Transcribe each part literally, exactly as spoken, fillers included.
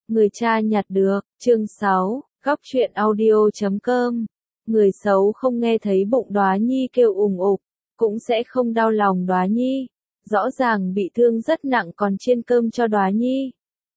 Người cha nhặt được, chương sáu, góc truyện audio chấm com. Người xấu không nghe thấy bụng Đóa Nhi kêu ùng ục, cũng sẽ không đau lòng Đóa Nhi. Rõ ràng bị thương rất nặng còn chiên cơm cho Đóa Nhi.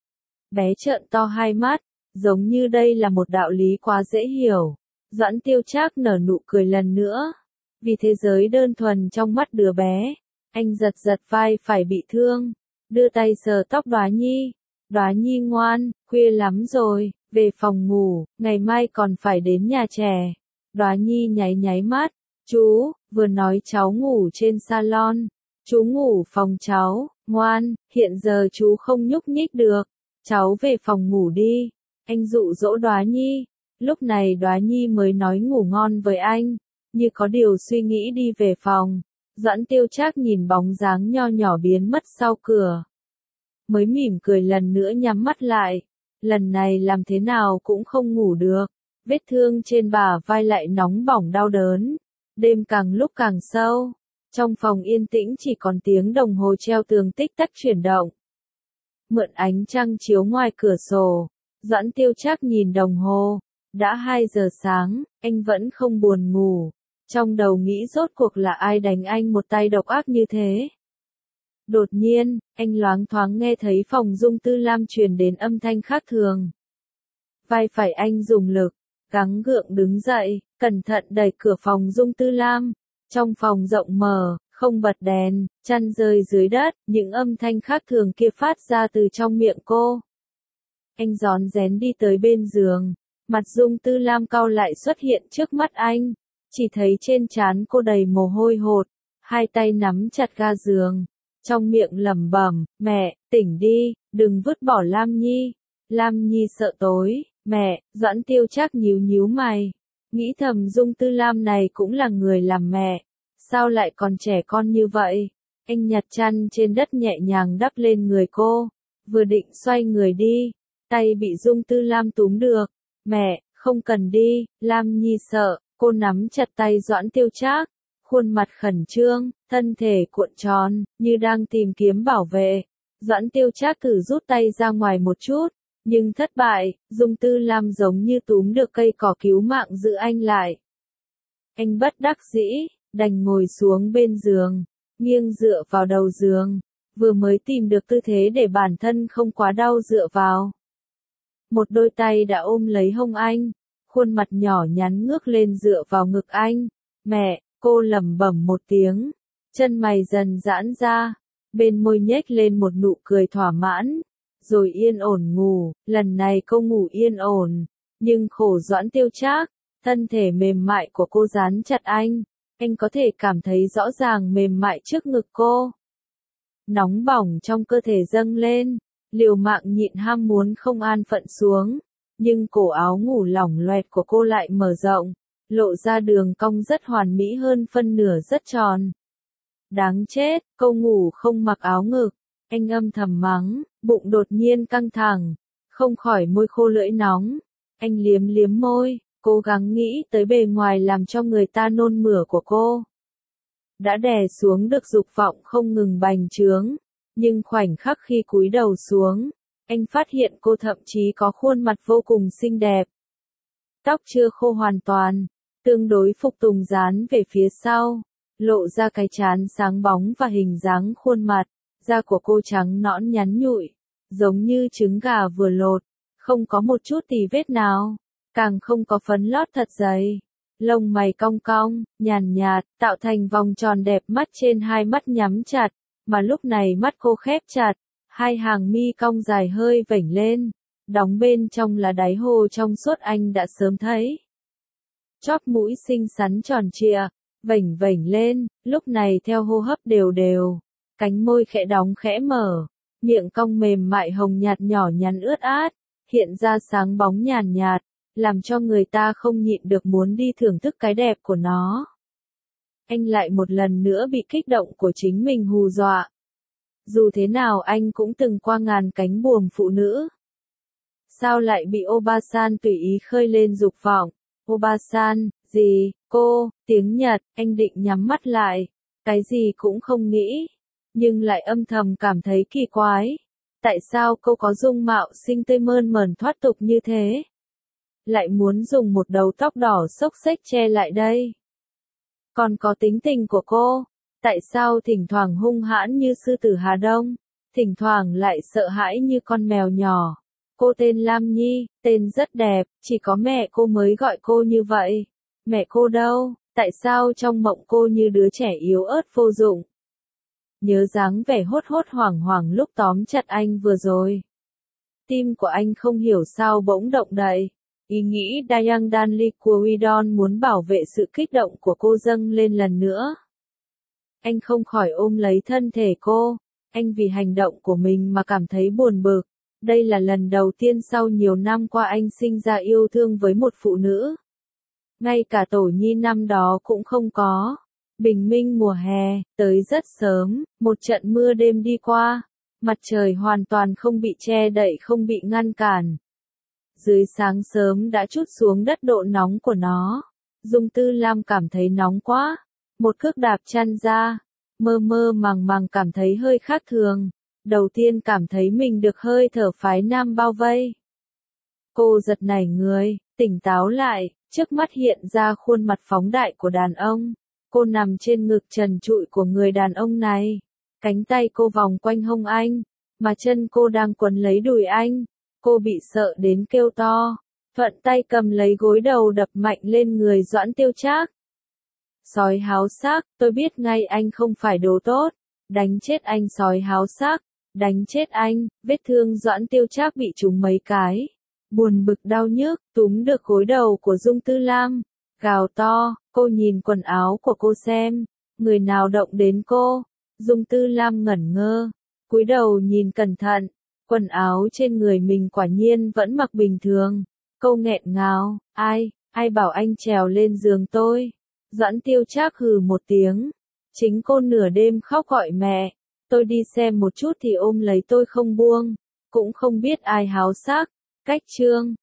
Bé trợn to hai mắt, giống như đây là một đạo lý quá dễ hiểu. Doãn Tiêu Trác nở nụ cười lần nữa. Vì thế giới đơn thuần trong mắt đứa bé, anh giật giật vai phải bị thương, đưa tay sờ tóc Đóa Nhi. Đóa Nhi ngoan, khuya lắm rồi, về phòng ngủ, ngày mai còn phải đến nhà trẻ. Đóa Nhi nháy nháy mắt, chú, vừa nói cháu ngủ trên salon, chú ngủ phòng cháu, ngoan, hiện giờ chú không nhúc nhích được, cháu về phòng ngủ đi. Anh dụ dỗ Đóa Nhi, lúc này Đóa Nhi mới nói ngủ ngon với anh, như có điều suy nghĩ đi về phòng. Doãn Tiêu Trác nhìn bóng dáng nho nhỏ biến mất sau cửa, mới mỉm cười lần nữa nhắm mắt lại. Lần này làm thế nào cũng không ngủ được, vết thương trên bả vai lại nóng bỏng đau đớn. Đêm càng lúc càng sâu, trong phòng yên tĩnh chỉ còn tiếng đồng hồ treo tường tích tắc chuyển động. Mượn ánh trăng chiếu ngoài cửa sổ, Doãn Tiêu Trác nhìn đồng hồ, đã hai giờ sáng, anh vẫn không buồn ngủ. Trong đầu nghĩ rốt cuộc là ai đánh anh một tay độc ác như thế. Đột nhiên, anh loáng thoáng nghe thấy phòng Dung Tư Lam truyền đến âm thanh khác thường. Vai phải anh dùng lực, gắng gượng đứng dậy, cẩn thận đẩy cửa phòng Dung Tư Lam. Trong phòng rộng mở, không bật đèn, chăn rơi dưới đất, những âm thanh khác thường kia phát ra từ trong miệng cô. Anh rón rén đi tới bên giường, mặt Dung Tư Lam cau lại xuất hiện trước mắt anh, chỉ thấy trên trán cô đầy mồ hôi hột, hai tay nắm chặt ga giường. Trong miệng lẩm bẩm, mẹ, tỉnh đi, đừng vứt bỏ Lam Nhi. Lam Nhi sợ tối, mẹ. Doãn Tiêu Trác nhíu nhíu mày, nghĩ thầm Dung Tư Lam này cũng là người làm mẹ, sao lại còn trẻ con như vậy. Anh nhặt chăn trên đất nhẹ nhàng đắp lên người cô, vừa định xoay người đi, tay bị Dung Tư Lam túm được. Mẹ, không cần đi, Lam Nhi sợ. Cô nắm chặt tay Doãn Tiêu Trác, khuôn mặt khẩn trương, thân thể cuộn tròn, như đang tìm kiếm bảo vệ. Doãn Tiêu Trác thử rút tay ra ngoài một chút, nhưng thất bại. Dung Tư Lam giống như túm được cây cỏ cứu mạng giữ anh lại. Anh bất đắc dĩ, đành ngồi xuống bên giường, nghiêng dựa vào đầu giường, vừa mới tìm được tư thế để bản thân không quá đau dựa vào. Một đôi tay đã ôm lấy hông anh, khuôn mặt nhỏ nhắn ngước lên dựa vào ngực anh. Mẹ, cô lẩm bẩm một tiếng, chân mày dần giãn ra, bên môi nhếch lên một nụ cười thỏa mãn, rồi yên ổn ngủ. Lần này cô ngủ yên ổn, nhưng khổ Doãn Tiêu Trác, thân thể mềm mại của cô dán chặt anh, anh có thể cảm thấy rõ ràng mềm mại trước ngực cô. Nóng bỏng trong cơ thể dâng lên, liều mạng nhịn ham muốn không an phận xuống, nhưng cổ áo ngủ lỏng loẹt của cô lại mở rộng, lộ ra đường cong rất hoàn mỹ hơn phân nửa rất tròn. Đáng chết, cô ngủ không mặc áo ngực. Anh âm thầm mắng, bụng đột nhiên căng thẳng, không khỏi môi khô lưỡi nóng. Anh liếm liếm môi, cố gắng nghĩ tới bề ngoài làm cho người ta nôn mửa của cô. Đã đè xuống được dục vọng không ngừng bành trướng, nhưng khoảnh khắc khi cúi đầu xuống, anh phát hiện cô thậm chí có khuôn mặt vô cùng xinh đẹp. Tóc chưa khô hoàn toàn, tương đối phục tùng dán về phía sau, lộ ra cái trán sáng bóng và hình dáng khuôn mặt. Da của cô trắng nõn nhắn nhụi, giống như trứng gà vừa lột, không có một chút tì vết nào, càng không có phấn lót thật dày. Lông mày cong cong, nhàn nhạt, tạo thành vòng tròn đẹp mắt trên hai mắt nhắm chặt, mà lúc này mắt cô khép chặt, hai hàng mi cong dài hơi vểnh lên, đóng bên trong là đáy hồ trong suốt anh đã sớm thấy. Chóp mũi xinh xắn tròn trịa, vểnh vểnh lên, lúc này theo hô hấp đều đều, cánh môi khẽ đóng khẽ mở, miệng cong mềm mại hồng nhạt nhỏ nhắn ướt át, hiện ra sáng bóng nhàn nhạt, làm cho người ta không nhịn được muốn đi thưởng thức cái đẹp của nó. Anh lại một lần nữa bị kích động của chính mình hù dọa. Dù thế nào anh cũng từng qua ngàn cánh buồm phụ nữ. Sao lại bị Obasan tùy ý khơi lên dục vọng? Obasan, gì, cô, tiếng Nhật, anh định nhắm mắt lại, cái gì cũng không nghĩ, nhưng lại âm thầm cảm thấy kỳ quái. Tại sao cô có dung mạo xinh tươi mơn mởn thoát tục như thế? Lại muốn dùng một đầu tóc đỏ xốc xếch che lại đây. Còn có tính tình của cô, tại sao thỉnh thoảng hung hãn như sư tử Hà Đông, thỉnh thoảng lại sợ hãi như con mèo nhỏ. Cô tên Lam Nhi, tên rất đẹp, chỉ có mẹ cô mới gọi cô như vậy. Mẹ cô đâu, tại sao trong mộng cô như đứa trẻ yếu ớt vô dụng? Nhớ dáng vẻ hốt hốt hoảng hoảng lúc tóm chặt anh vừa rồi. Tim của anh không hiểu sao bỗng động đậy. Ý nghĩ Dayang Danli của Widon muốn bảo vệ sự kích động của cô dâng lên lần nữa. Anh không khỏi ôm lấy thân thể cô. Anh vì hành động của mình mà cảm thấy buồn bực. Đây là lần đầu tiên sau nhiều năm qua anh sinh ra yêu thương với một phụ nữ. Ngay cả tổ nhi năm đó cũng không có. Bình minh mùa hè, tới rất sớm, một trận mưa đêm đi qua. Mặt trời hoàn toàn không bị che đậy không bị ngăn cản. Dưới sáng sớm đã trút xuống đất độ nóng của nó. Dung Tư Lam cảm thấy nóng quá. Một cước đạp chân ra. Mơ mơ màng màng cảm thấy hơi khác thường. Đầu tiên cảm thấy mình được hơi thở phái nam bao vây. Cô giật nảy người, tỉnh táo lại, trước mắt hiện ra khuôn mặt phóng đại của đàn ông. Cô nằm trên ngực trần trụi của người đàn ông này. Cánh tay cô vòng quanh hông anh, mà chân cô đang quấn lấy đùi anh. Cô bị sợ đến kêu to, thuận tay cầm lấy gối đầu đập mạnh lên người Doãn Tiêu Trác. Sói háo xác, tôi biết ngay anh không phải đồ tốt. Đánh chết anh sói háo xác, đánh chết anh. Vết thương Doãn Tiêu Trác bị trúng mấy cái. Buồn bực đau nhức, túm được gối đầu của Dung Tư Lam. Gào to, cô nhìn quần áo của cô xem. Người nào động đến cô? Dung Tư Lam ngẩn ngơ, cúi đầu nhìn cẩn thận. Quần áo trên người mình quả nhiên vẫn mặc bình thường. Câu nghẹn ngào, ai, ai bảo anh trèo lên giường tôi? Doãn Tiêu Trác hừ một tiếng. Chính cô nửa đêm khóc gọi mẹ. Tôi đi xem một chút thì ôm lấy tôi không buông. Cũng không biết ai háo xác. Cách chương.